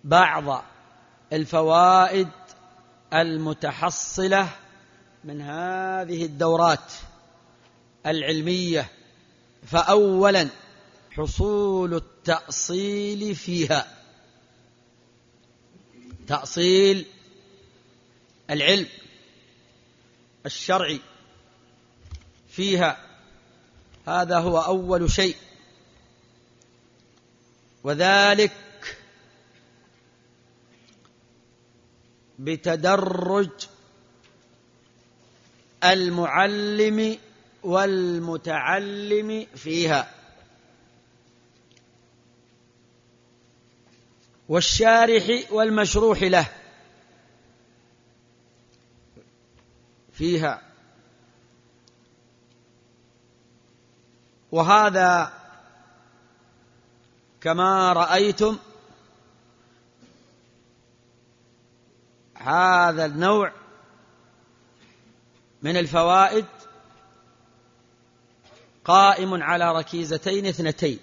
بعض الفوائد المتحصلة من هذه الدورات العلمية. فأولا حصول التأصيل فيها، تأصيل العلم الشرعي فيها، هذا هو أول شيء، وذلك بتدرج المعلم والمتعلم فيها، والشارح والمشروح له فيها. وهذا كما رأيتم هذا النوع من الفوائد قائم على ركيزتين اثنتين،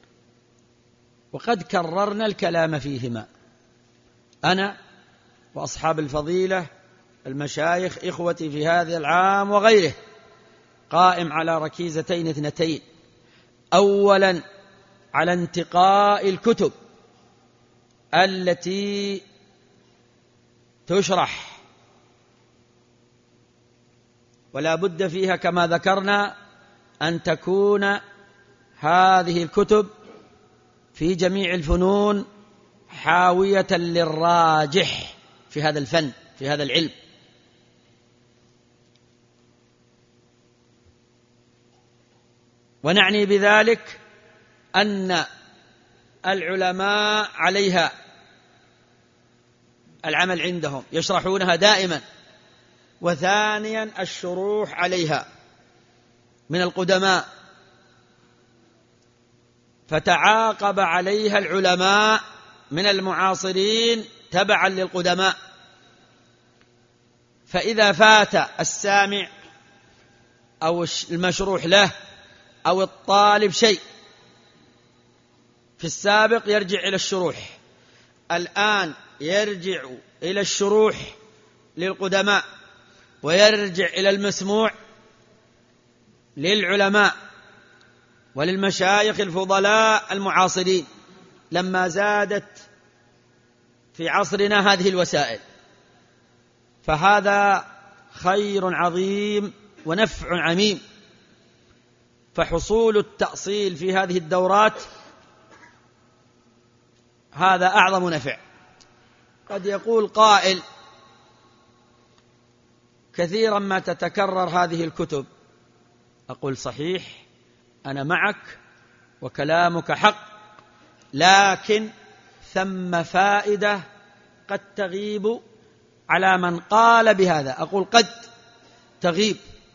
وقد كررنا الكلام فيهما أنا وأصحاب الفضيلة المشايخ إخوتي في هذا العام وغيره، قائم على ركيزتين اثنتين. أولا على انتقاء الكتب التي تشرح، ولا بد فيها كما ذكرنا أن تكون هذه الكتب في جميع الفنون حاوية للراجح في هذا الفن، في هذا العلم. ونعني بذلك أن العلماء عليها العمل عندهم، يشرحونها دائما. وثانيا الشروح عليها من القدماء، فتعاقب عليها العلماء من المعاصرين تبعا للقدماء. فإذا فات السامع أو المشروح له أو الطالب شيء في السابق يرجع إلى الشروح، الآن يرجع إلى الشروح للقدماء، ويرجع إلى المسموع للعلماء وللمشايخ الفضلاء المعاصرين، لما زادت في عصرنا هذه الوسائل. فهذا خير عظيم ونفع عميم. فحصول التأصيل في هذه الدورات هذا أعظم نفع. قد يقول قائل كثيرا ما تتكرر هذه الكتب. أقول صحيح، أنا معك وكلامك حق، لكن ثم فائدة قد تغيب على من قال بهذا. أقول قد تغيب،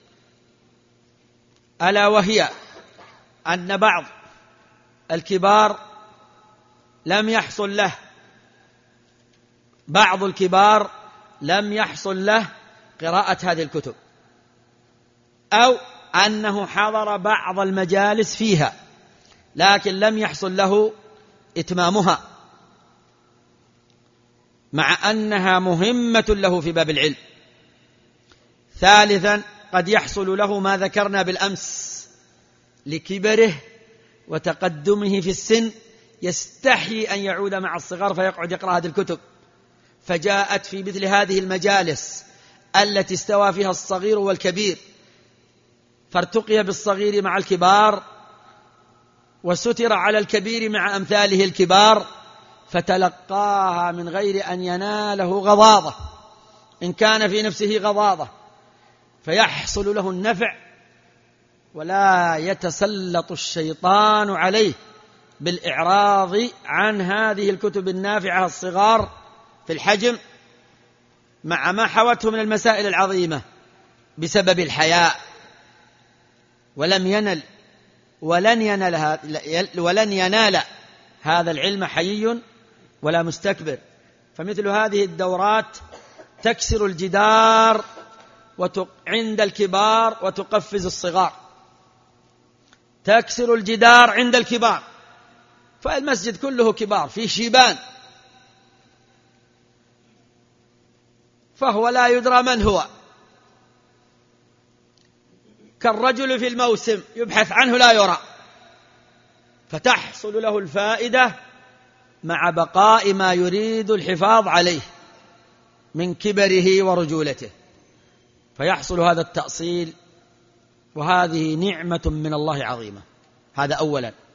ألا وهي أن بعض الكبار لم يحصل له، بعض الكبار لم يحصل له قراءة هذه الكتب، أو أنه حضر بعض المجالس فيها لكن لم يحصل له إتمامها، مع أنها مهمة له في باب العلم. ثالثا قد يحصل له ما ذكرنا بالأمس، لكبره وتقدمه في السن يستحي أن يعود مع الصغار فيقعد يقرأ هذه الكتب، فجاءت في مثل هذه المجالس التي استوى فيها الصغير والكبير، فارتقي بالصغير مع الكبار وستر على الكبير مع أمثاله الكبار، فتلقاها من غير أن يناله غضاضة، إن كان في نفسه غضاضة، فيحصل له النفع ولا يتسلط الشيطان عليه بالإعراض عن هذه الكتب النافعة الصغار في الحجم، مع ما حوته من المسائل العظيمة بسبب الحياء. ولن ينال هذا العلم حيي ولا مستكبر. فمثل هذه الدورات تكسر الجدار عند الكبار وتقفز الصغار، تكسر الجدار عند الكبار، فالمسجد كله كبار، في شيبان فهو لا يدرى من هو، كالرجل في الموسم يبحث عنه لا يرى، فتحصل له الفائدة مع بقاء ما يريد الحفاظ عليه من كبره ورجولته، فيحصل هذا التأصيل، وهذه نعمة من الله عظيمة. هذا أولا.